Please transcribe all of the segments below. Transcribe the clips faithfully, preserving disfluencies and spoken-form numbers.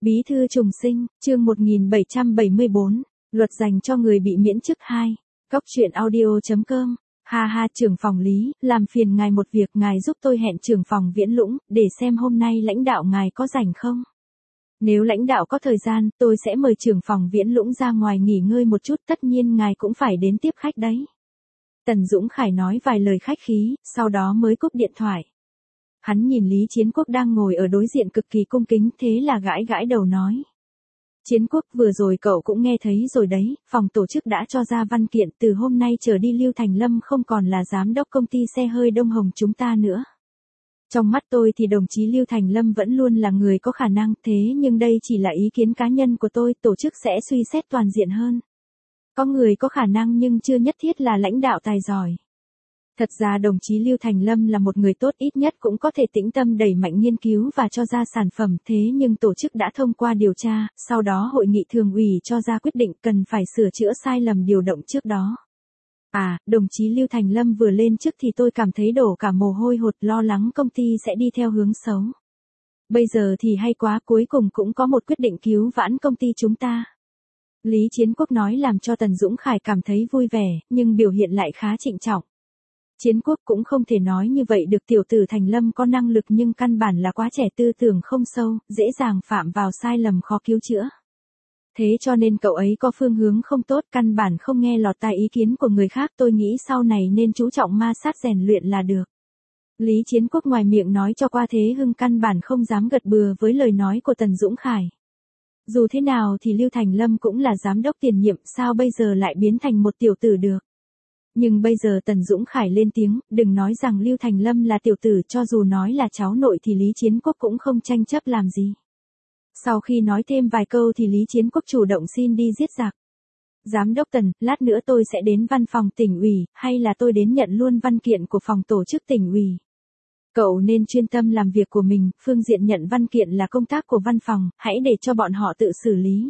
Bí thư trùng sinh, chương một nghìn bảy trăm bảy mươi bốn, luật dành cho người bị miễn chức hai. Cóc truyện audio chấm com. Ha ha, trưởng phòng Lý, làm phiền ngài một việc, ngài giúp tôi hẹn trưởng phòng Viễn Lũng, để xem hôm nay lãnh đạo ngài có rảnh không. Nếu lãnh đạo có thời gian, tôi sẽ mời trưởng phòng Viễn Lũng ra ngoài nghỉ ngơi một chút, tất nhiên ngài cũng phải đến tiếp khách đấy. Tần Dũng Khải nói vài lời khách khí, sau đó mới cúp điện thoại. Hắn nhìn Lý Chiến Quốc đang ngồi ở đối diện cực kỳ cung kính, thế là gãi gãi đầu nói. Chiến Quốc, vừa rồi cậu cũng nghe thấy rồi đấy, phòng tổ chức đã cho ra văn kiện, từ hôm nay trở đi Lưu Thành Lâm không còn là giám đốc công ty xe hơi Đông Hồng chúng ta nữa. Trong mắt tôi thì đồng chí Lưu Thành Lâm vẫn luôn là người có khả năng, thế nhưng đây chỉ là ý kiến cá nhân của tôi, tổ chức sẽ suy xét toàn diện hơn. Có người có khả năng nhưng chưa nhất thiết là lãnh đạo tài giỏi. Thật ra đồng chí Lưu Thành Lâm là một người tốt, ít nhất cũng có thể tĩnh tâm đẩy mạnh nghiên cứu và cho ra sản phẩm, thế nhưng tổ chức đã thông qua điều tra, sau đó hội nghị thường ủy cho ra quyết định cần phải sửa chữa sai lầm điều động trước đó. À, đồng chí Lưu Thành Lâm vừa lên chức thì tôi cảm thấy đổ cả mồ hôi hột, lo lắng công ty sẽ đi theo hướng xấu. Bây giờ thì hay quá, cuối cùng cũng có một quyết định cứu vãn công ty chúng ta. Lý Chiến Quốc nói làm cho Tần Dũng Khải cảm thấy vui vẻ, nhưng biểu hiện lại khá trịnh trọng. Chiến Quốc cũng không thể nói như vậy được, tiểu tử Thành Lâm có năng lực nhưng căn bản là quá trẻ, tư tưởng không sâu, dễ dàng phạm vào sai lầm khó cứu chữa. Thế cho nên cậu ấy có phương hướng không tốt, căn bản không nghe lọt tai ý kiến của người khác, tôi nghĩ sau này nên chú trọng ma sát rèn luyện là được. Lý Chiến Quốc ngoài miệng nói cho qua, thế hưng căn bản không dám gật bừa với lời nói của Tần Dũng Khải. Dù thế nào thì Lưu Thành Lâm cũng là giám đốc tiền nhiệm, sao bây giờ lại biến thành một tiểu tử được. Nhưng bây giờ Tần Dũng Khải lên tiếng, đừng nói rằng Lưu Thành Lâm là tiểu tử, cho dù nói là cháu nội thì Lý Chiến Quốc cũng không tranh chấp làm gì. Sau khi nói thêm vài câu thì Lý Chiến Quốc chủ động xin đi giết giặc. Giám đốc Tần, lát nữa tôi sẽ đến văn phòng tỉnh ủy, hay là tôi đến nhận luôn văn kiện của phòng tổ chức tỉnh ủy. Cậu nên chuyên tâm làm việc của mình, phương diện nhận văn kiện là công tác của văn phòng, hãy để cho bọn họ tự xử lý.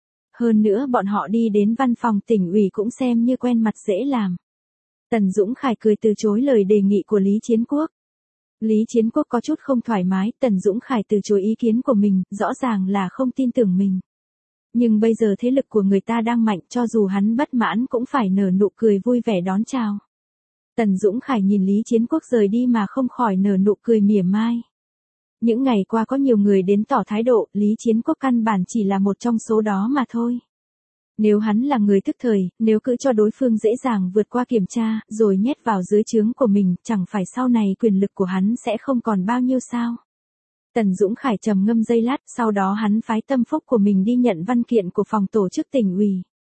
Hơn nữa bọn họ đi đến văn phòng tỉnh ủy cũng xem như quen mặt dễ làm. Tần Dũng Khải cười từ chối lời đề nghị của Lý Chiến Quốc. Lý Chiến Quốc có chút không thoải mái, Tần Dũng Khải từ chối ý kiến của mình, rõ ràng là không tin tưởng mình. Nhưng bây giờ thế lực của người ta đang mạnh, cho dù hắn bất mãn cũng phải nở nụ cười vui vẻ đón chào. Tần Dũng Khải nhìn Lý Chiến Quốc rời đi mà không khỏi nở nụ cười mỉa mai. Những ngày qua có nhiều người đến tỏ thái độ, Lý Chiến Quốc căn bản chỉ là một trong số đó mà thôi. Nếu hắn là người thức thời, nếu cứ cho đối phương dễ dàng vượt qua kiểm tra, rồi nhét vào dưới trướng của mình, chẳng phải sau này quyền lực của hắn sẽ không còn bao nhiêu sao. Tần Dũng Khải trầm ngâm giây lát, sau đó hắn phái tâm phúc của mình đi nhận văn kiện của phòng tổ chức tỉnh ủy.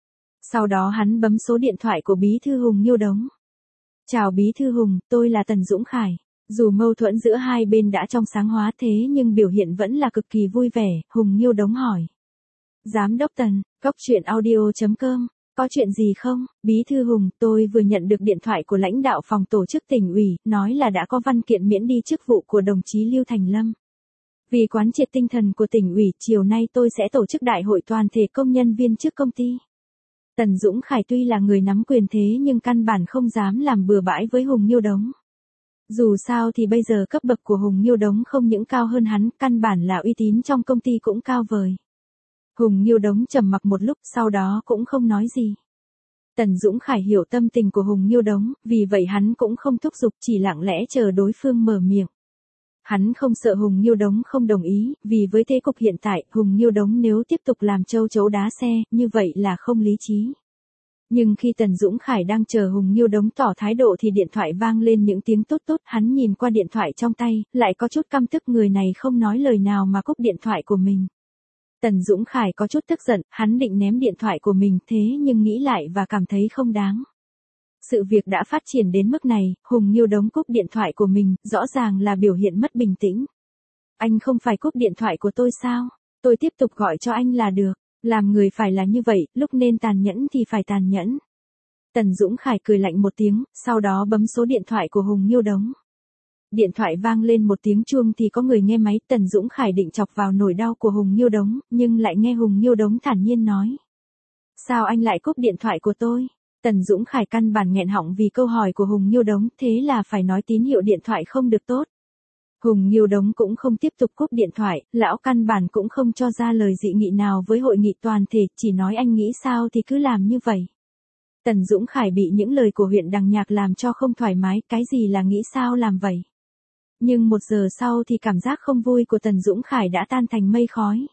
Sau đó hắn bấm số điện thoại của Bí thư Hùng Nhiêu Đống. Chào Bí thư Hùng, tôi là Tần Dũng Khải. Dù mâu thuẫn giữa hai bên đã trong sáng hóa thế nhưng biểu hiện vẫn là cực kỳ vui vẻ, Hùng Nhiêu Đống hỏi. Giám đốc Tần, cóc truyện audio chấm com, có chuyện gì không? Bí thư Hùng, tôi vừa nhận được điện thoại của lãnh đạo phòng tổ chức tỉnh ủy, nói là đã có văn kiện miễn đi chức vụ của đồng chí Lưu Thành Lâm. Vì quán triệt tinh thần của tỉnh ủy, chiều nay tôi sẽ tổ chức đại hội toàn thể công nhân viên chức công ty. Tần Dũng Khải tuy là người nắm quyền thế nhưng căn bản không dám làm bừa bãi với Hùng Nhiêu Đống. Dù sao thì bây giờ cấp bậc của Hùng Nhiêu Đống không những cao hơn hắn, căn bản là uy tín trong công ty cũng cao vời. Hùng Nhiêu Đống trầm mặc một lúc, sau đó cũng không nói gì. Tần Dũng Khải hiểu tâm tình của Hùng Nhiêu Đống, vì vậy hắn cũng không thúc giục, chỉ lặng lẽ chờ đối phương mở miệng. Hắn không sợ Hùng Nhiêu Đống không đồng ý, vì với thế cục hiện tại, Hùng Nhiêu Đống nếu tiếp tục làm châu chấu đá xe, như vậy là không lý trí. Nhưng khi Tần Dũng Khải đang chờ Hùng Nhiêu Đống tỏ thái độ thì điện thoại vang lên những tiếng tốt tốt, hắn nhìn qua điện thoại trong tay, lại có chút căm tức, người này không nói lời nào mà cúp điện thoại của mình. Tần Dũng Khải có chút tức giận, hắn định ném điện thoại của mình, thế nhưng nghĩ lại và cảm thấy không đáng. Sự việc đã phát triển đến mức này, Hùng Nhiêu Đống cúp điện thoại của mình, rõ ràng là biểu hiện mất bình tĩnh. Anh không phải cúp điện thoại của tôi sao? Tôi tiếp tục gọi cho anh là được. Làm người phải là như vậy, lúc nên tàn nhẫn thì phải tàn nhẫn. Tần Dũng Khải cười lạnh một tiếng, sau đó bấm số điện thoại của Hùng Nhiêu Đống. Điện thoại vang lên một tiếng chuông thì có người nghe máy, Tần Dũng Khải định chọc vào nỗi đau của Hùng Nhiêu Đống, nhưng lại nghe Hùng Nhiêu Đống thản nhiên nói. Sao anh lại cúp điện thoại của tôi? Tần Dũng Khải căn bản nghẹn họng vì câu hỏi của Hùng Nhiêu Đống, thế là phải nói tín hiệu điện thoại không được tốt. Hùng Nghiêu Đống cũng không tiếp tục cúp điện thoại, lão căn bản cũng không cho ra lời dị nghị nào với hội nghị toàn thể, chỉ nói anh nghĩ sao thì cứ làm như vậy. Tần Dũng Khải bị những lời của huyện Đằng Nhạc làm cho không thoải mái, cái gì là nghĩ sao làm vậy. Nhưng một giờ sau thì cảm giác không vui của Tần Dũng Khải đã tan thành mây khói.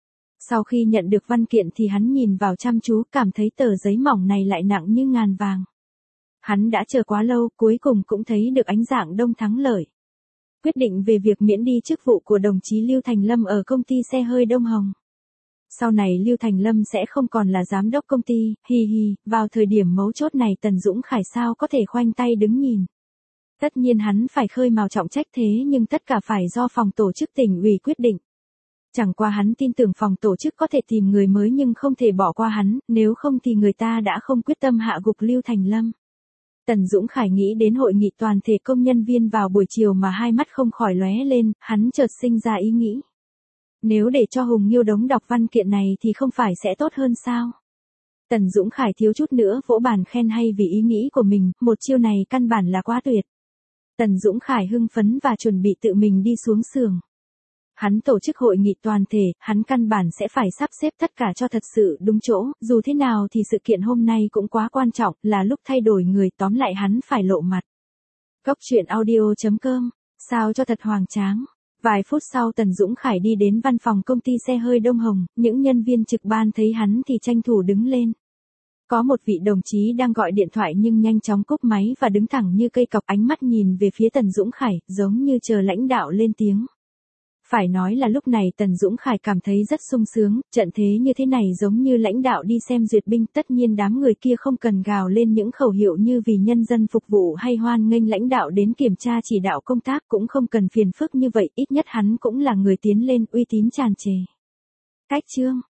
Sau khi nhận được văn kiện thì hắn nhìn vào chăm chú, cảm thấy tờ giấy mỏng này lại nặng như ngàn vàng. Hắn đã chờ quá lâu, cuối cùng cũng thấy được ánh dạng đông thắng lợi. Quyết định về việc miễn đi chức vụ của đồng chí Lưu Thành Lâm ở công ty xe hơi Đông Hồng. Sau này Lưu Thành Lâm sẽ không còn là giám đốc công ty, hi hi, vào thời điểm mấu chốt này Tần Dũng Khải sao có thể khoanh tay đứng nhìn. Tất nhiên hắn phải khơi mào trọng trách thế nhưng tất cả phải do phòng tổ chức tỉnh ủy quyết định. Chẳng qua hắn tin tưởng phòng tổ chức có thể tìm người mới nhưng không thể bỏ qua hắn, nếu không thì người ta đã không quyết tâm hạ gục Lưu Thành Lâm. Tần Dũng Khải nghĩ đến hội nghị toàn thể công nhân viên vào buổi chiều mà hai mắt không khỏi lóe lên, hắn chợt sinh ra ý nghĩ. Nếu để cho Hùng Nghiêu Đống đọc văn kiện này thì không phải sẽ tốt hơn sao? Tần Dũng Khải thiếu chút nữa vỗ bàn khen hay vì ý nghĩ của mình, một chiêu này căn bản là quá tuyệt. Tần Dũng Khải hưng phấn và chuẩn bị tự mình đi xuống xưởng. Hắn tổ chức hội nghị toàn thể, hắn căn bản sẽ phải sắp xếp tất cả cho thật sự đúng chỗ, dù thế nào thì sự kiện hôm nay cũng quá quan trọng, là lúc thay đổi người, tóm lại hắn phải lộ mặt. Cốc truyện audio chấm com, sao cho thật hoành tráng. Vài phút sau Tần Dũng Khải đi đến văn phòng công ty xe hơi Đông Hồng, những nhân viên trực ban thấy hắn thì tranh thủ đứng lên. Có một vị đồng chí đang gọi điện thoại nhưng nhanh chóng cúp máy và đứng thẳng như cây cọc, ánh mắt nhìn về phía Tần Dũng Khải, giống như chờ lãnh đạo lên tiếng. Phải nói là lúc này Tần Dũng Khải cảm thấy rất sung sướng, trận thế như thế này giống như lãnh đạo đi xem duyệt binh, tất nhiên đám người kia không cần gào lên những khẩu hiệu như vì nhân dân phục vụ hay hoan nghênh lãnh đạo đến kiểm tra chỉ đạo công tác, cũng không cần phiền phức như vậy, ít nhất hắn cũng là người tiến lên, uy tín tràn trề. Cách chương